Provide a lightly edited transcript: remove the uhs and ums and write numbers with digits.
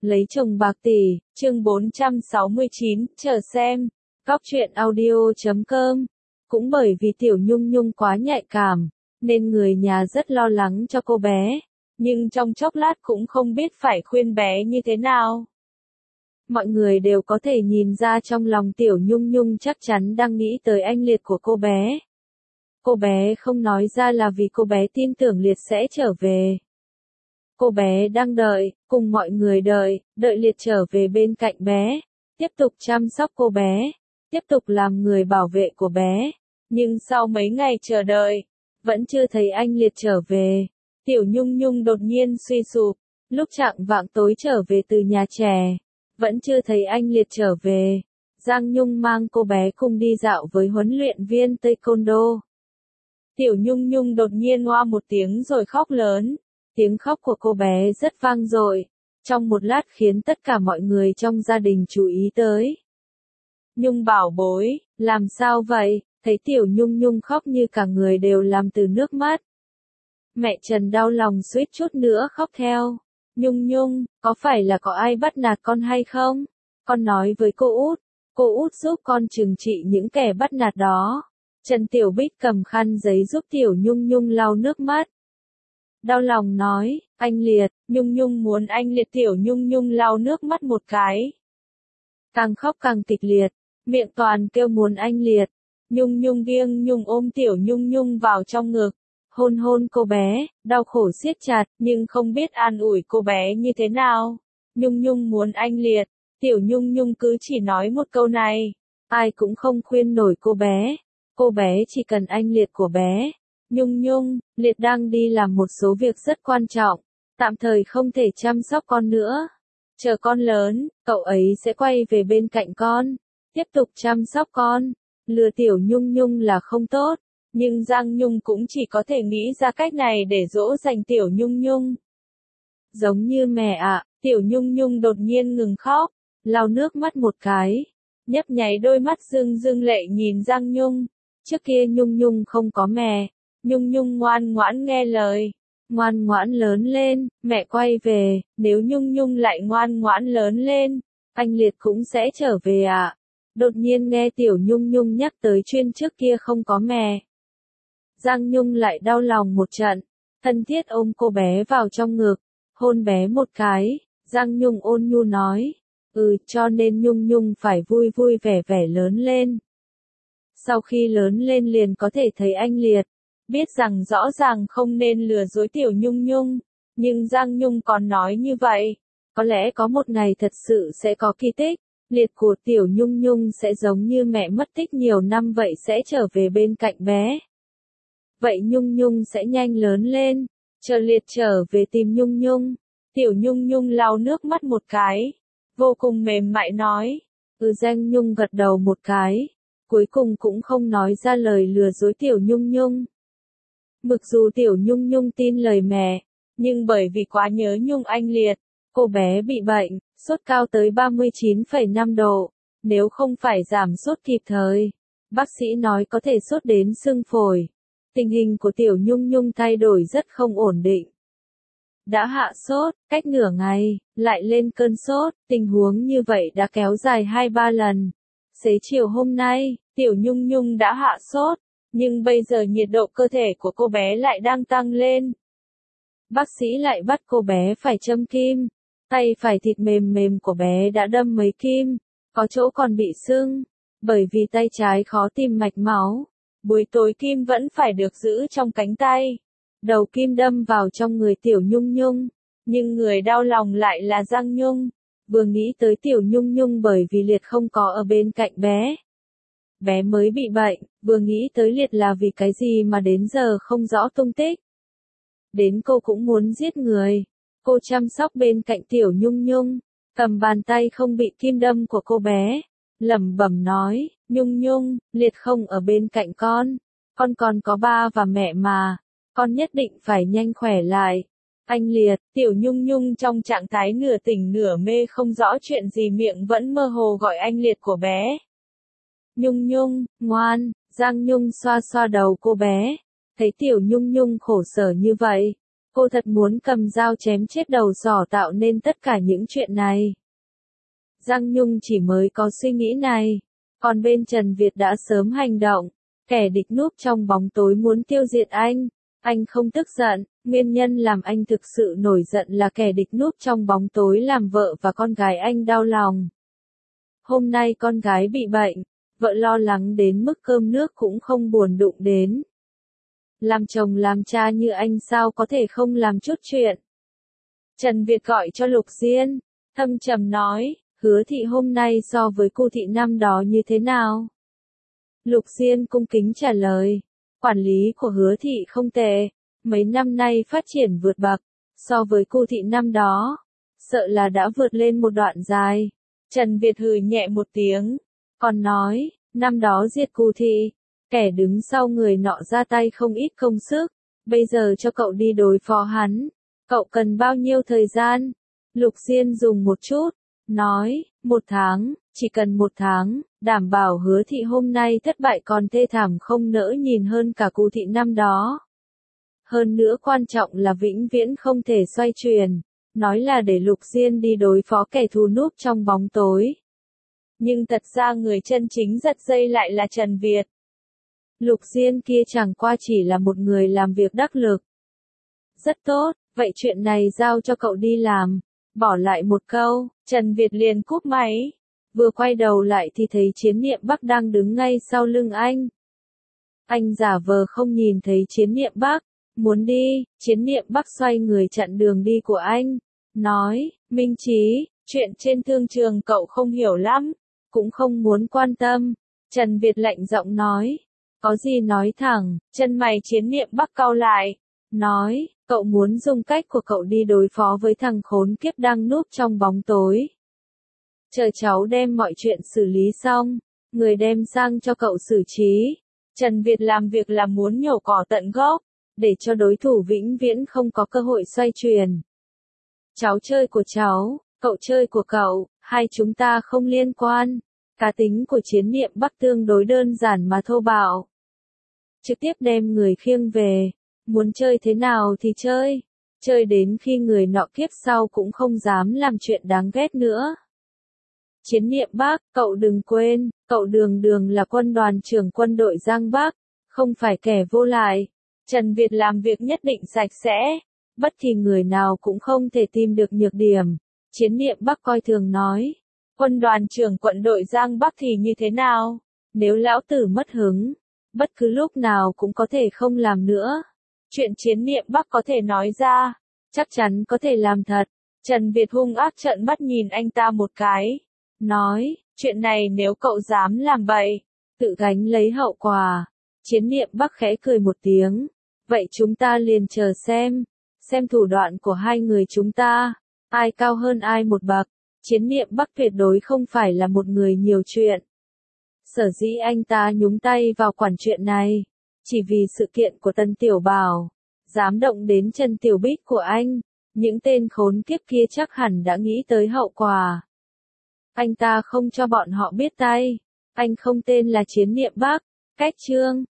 Lấy chồng bạc tỷ, chương 469, chờ xem. Góc truyện audio.com. Cũng bởi vì Tiểu Nhung Nhung quá nhạy cảm, nên người nhà rất lo lắng cho cô bé, nhưng trong chốc lát cũng không biết phải khuyên bé như thế nào. Mọi người đều có thể nhìn ra trong lòng Tiểu Nhung Nhung chắc chắn đang nghĩ tới anh Liệt của cô bé. Cô bé không nói ra là vì cô bé tin tưởng Liệt sẽ trở về. Cô bé đang đợi, cùng mọi người đợi Liệt trở về bên cạnh bé, tiếp tục chăm sóc cô bé, tiếp tục làm người bảo vệ của bé. Nhưng sau mấy ngày chờ đợi, vẫn chưa thấy anh Liệt trở về. Tiểu Nhung Nhung đột nhiên suy sụp, lúc chạng vạng tối trở về từ nhà trẻ, vẫn chưa thấy anh Liệt trở về. Giang Nhung mang cô bé cùng đi dạo với huấn luyện viên Taekwondo. Tiểu Nhung Nhung đột nhiên oa một tiếng rồi khóc lớn. Tiếng khóc của cô bé rất vang dội, trong một lát khiến tất cả mọi người trong gia đình chú ý tới. Nhung bảo bối, làm sao vậy? Thấy Tiểu Nhung Nhung khóc như cả người đều làm từ nước mắt. Mẹ Trần đau lòng suýt chút nữa khóc theo. Nhung Nhung, có phải là có ai bắt nạt con hay không? Con nói với cô út giúp con trừng trị những kẻ bắt nạt đó. Trần Tiểu Bích cầm khăn giấy giúp Tiểu Nhung Nhung lau nước mắt. Đau lòng nói, anh Liệt. Nhung Nhung muốn anh Liệt. Tiểu Nhung Nhung lau nước mắt một cái. Càng khóc càng kịch liệt, miệng toàn kêu muốn anh Liệt. Nhung Nhung nghiêng Nhung ôm Tiểu Nhung Nhung vào trong ngực, hôn hôn cô bé, đau khổ siết chặt, nhưng không biết an ủi cô bé như thế nào. Nhung Nhung muốn anh Liệt. Tiểu Nhung Nhung cứ chỉ nói một câu này, ai cũng không khuyên nổi cô bé. Cô bé chỉ cần anh Liệt của bé. Nhung Nhung, Liệt đang đi làm một số việc rất quan trọng, tạm thời không thể chăm sóc con nữa. Chờ con lớn, cậu ấy sẽ quay về bên cạnh con, tiếp tục chăm sóc con. Lừa Tiểu Nhung Nhung là không tốt, nhưng Giang Nhung cũng chỉ có thể nghĩ ra cách này để dỗ dành Tiểu Nhung Nhung. Giống như mẹ ạ. Tiểu Nhung Nhung đột nhiên ngừng khóc, lau nước mắt một cái, nhấp nháy đôi mắt rưng rưng lệ nhìn Giang Nhung. Trước kia Nhung Nhung không có mẹ. Nhung Nhung ngoan ngoãn nghe lời, ngoan ngoãn lớn lên, mẹ quay về. Nếu Nhung Nhung lại ngoan ngoãn lớn lên, anh Liệt cũng sẽ trở về ạ. Đột nhiên nghe Tiểu Nhung Nhung nhắc tới chuyện trước kia không có mẹ, Giang Nhung lại đau lòng một trận, thân thiết ôm cô bé vào trong ngực, hôn bé một cái. Giang Nhung ôn nhu nói, cho nên Nhung Nhung phải vui vui vẻ vẻ lớn lên. Sau khi lớn lên liền có thể thấy anh Liệt. Biết rằng rõ ràng không nên lừa dối Tiểu Nhung Nhung, nhưng Giang Nhung còn nói như vậy. Có lẽ có một ngày thật sự sẽ có kỳ tích, Liệt của Tiểu Nhung Nhung sẽ giống như mẹ mất tích nhiều năm vậy, sẽ trở về bên cạnh bé. Vậy Nhung Nhung sẽ nhanh lớn lên, chờ Liệt trở về tìm Nhung Nhung. Tiểu Nhung Nhung lau nước mắt một cái, vô cùng mềm mại nói. Giang Nhung gật đầu một cái, cuối cùng cũng không nói ra lời lừa dối Tiểu Nhung Nhung. Mặc dù Tiểu Nhung Nhung tin lời mẹ, nhưng bởi vì quá nhớ Nhung anh Liệt, cô bé bị bệnh, sốt cao tới 39,5 độ. Nếu không phải giảm sốt kịp thời, bác sĩ nói có thể sốt đến sưng phổi. Tình hình của Tiểu Nhung Nhung thay đổi rất không ổn định. Đã hạ sốt, cách nửa ngày, lại lên cơn sốt. Tình huống như vậy đã kéo dài 2-3 lần. Xế chiều hôm nay, Tiểu Nhung Nhung đã hạ sốt. Nhưng bây giờ nhiệt độ cơ thể của cô bé lại đang tăng lên. Bác sĩ lại bắt cô bé phải châm kim. Tay phải thịt mềm mềm của bé đã đâm mấy kim, có chỗ còn bị sưng. Bởi vì tay trái khó tìm mạch máu, buổi tối kim vẫn phải được giữ trong cánh tay. Đầu kim đâm vào trong người Tiểu Nhung Nhung, nhưng người đau lòng lại là Giang Nhung. Vừa nghĩ tới Tiểu Nhung Nhung bởi vì Liệt không có ở bên cạnh bé. Bé mới bị bệnh, vừa nghĩ tới Liệt là vì cái gì mà đến giờ không rõ tung tích. Đến cô cũng muốn giết người. Cô chăm sóc bên cạnh Tiểu Nhung Nhung, cầm bàn tay không bị kim đâm của cô bé, lẩm bẩm nói, Nhung Nhung, Liệt không ở bên cạnh con còn có ba và mẹ mà, con nhất định phải nhanh khỏe lại. Anh Liệt. Tiểu Nhung Nhung trong trạng thái nửa tỉnh nửa mê không rõ chuyện gì, miệng vẫn mơ hồ gọi anh Liệt của bé. Nhung Nhung, ngoan. Giang Nhung xoa xoa đầu cô bé. Thấy Tiểu Nhung Nhung khổ sở như vậy, Cô thật muốn cầm dao chém chết đầu sỏ tạo nên tất cả những chuyện này. Giang Nhung chỉ mới có suy nghĩ này. Còn bên Trần Việt đã sớm hành động. Kẻ địch núp trong bóng tối muốn tiêu diệt anh. Anh không tức giận, nguyên nhân làm anh thực sự nổi giận là kẻ địch núp trong bóng tối làm vợ và con gái anh đau lòng. Hôm nay con gái bị bệnh, vợ lo lắng đến mức cơm nước cũng không buồn đụng đến. Làm chồng làm cha như anh sao có thể không làm chút chuyện. Trần Việt gọi cho Lục Diên, thâm trầm nói, Hứa thị hôm nay so với cô thị năm đó như thế nào? Lục Diên cung kính trả lời, quản lý của Hứa thị không tệ, mấy năm nay phát triển vượt bậc, so với cô thị năm đó, sợ là đã vượt lên một đoạn dài. Trần Việt hừ nhẹ một tiếng, còn nói, năm đó diệt cô thị, kẻ đứng sau người nọ ra tay không ít công sức, bây giờ cho cậu đi đối phó hắn, cậu cần bao nhiêu thời gian? Lục Diên dùng một chút, nói, 1 tháng, chỉ cần 1 tháng, đảm bảo Hứa thị hôm nay thất bại còn thê thảm không nỡ nhìn hơn cả cô thị năm đó. Hơn nữa quan trọng là vĩnh viễn không thể xoay chuyển, nói là để Lục Diên đi đối phó kẻ thù núp trong bóng tối. Nhưng thật ra người chân chính giật dây lại là Trần Việt. Lục Diên kia chẳng qua chỉ là một người làm việc đắc lực. Rất tốt, vậy chuyện này giao cho cậu đi làm. Bỏ lại một câu, Trần Việt liền cúp máy. Vừa quay đầu lại thì thấy Chiến Niệm Bắc đang đứng ngay sau lưng anh. Anh giả vờ không nhìn thấy Chiến Niệm Bắc, muốn đi, Chiến Niệm Bắc xoay người chặn đường đi của anh. Nói, Minh Chí, chuyện trên thương trường cậu không hiểu lắm, cũng không muốn quan tâm. Trần Việt lạnh giọng nói, có gì nói thẳng, chân mày Chiến Niệm Bắc cau lại. Nói, cậu muốn dùng cách của cậu đi đối phó với thằng khốn kiếp đang núp trong bóng tối. Chờ cháu đem mọi chuyện xử lý xong, người đem sang cho cậu xử trí. Trần Việt làm việc là muốn nhổ cỏ tận gốc, để cho đối thủ vĩnh viễn không có cơ hội xoay chuyển. Cháu chơi của cháu, cậu chơi của cậu, hai chúng ta không liên quan. Cá tính của Chiến Niệm Bắc tương đối đơn giản mà thô bạo. Trực tiếp đem người khiêng về. Muốn chơi thế nào thì chơi đến khi người nọ kiếp sau cũng không dám làm chuyện đáng ghét nữa. Chiến Niệm Bắc, cậu đừng quên, cậu Đường Đường là quân đoàn trưởng quân đội Giang Bắc, không phải kẻ vô lại. Trần Việt làm việc nhất định sạch sẽ, bất kỳ người nào cũng không thể tìm được nhược điểm. Chiến Niệm Bắc coi thường nói, quân đoàn trưởng quân đội Giang Bắc thì như thế nào? Nếu lão tử mất hứng, bất cứ lúc nào cũng có thể không làm nữa. Chuyện Chiến Niệm Bắc có thể nói ra, chắc chắn có thể làm thật. Trần Việt hung ác trợn mắt nhìn anh ta một cái. Nói, chuyện này nếu cậu dám làm bậy, tự gánh lấy hậu quả. Chiến Niệm Bắc khẽ cười một tiếng. Vậy chúng ta liền chờ xem thủ đoạn của hai người chúng ta, ai cao hơn ai một bậc. Chiến Niệm Bắc tuyệt đối không phải là một người nhiều chuyện. Sở dĩ anh ta nhúng tay vào quản chuyện này, chỉ vì sự kiện của Tân Tiểu Bảo, dám động đến Trần Tiểu Bích của anh, những tên khốn kiếp kia chắc hẳn đã nghĩ tới hậu quả. Anh ta không cho bọn họ biết tay, anh không tên là Chiến Niệm Bắc, cách chương.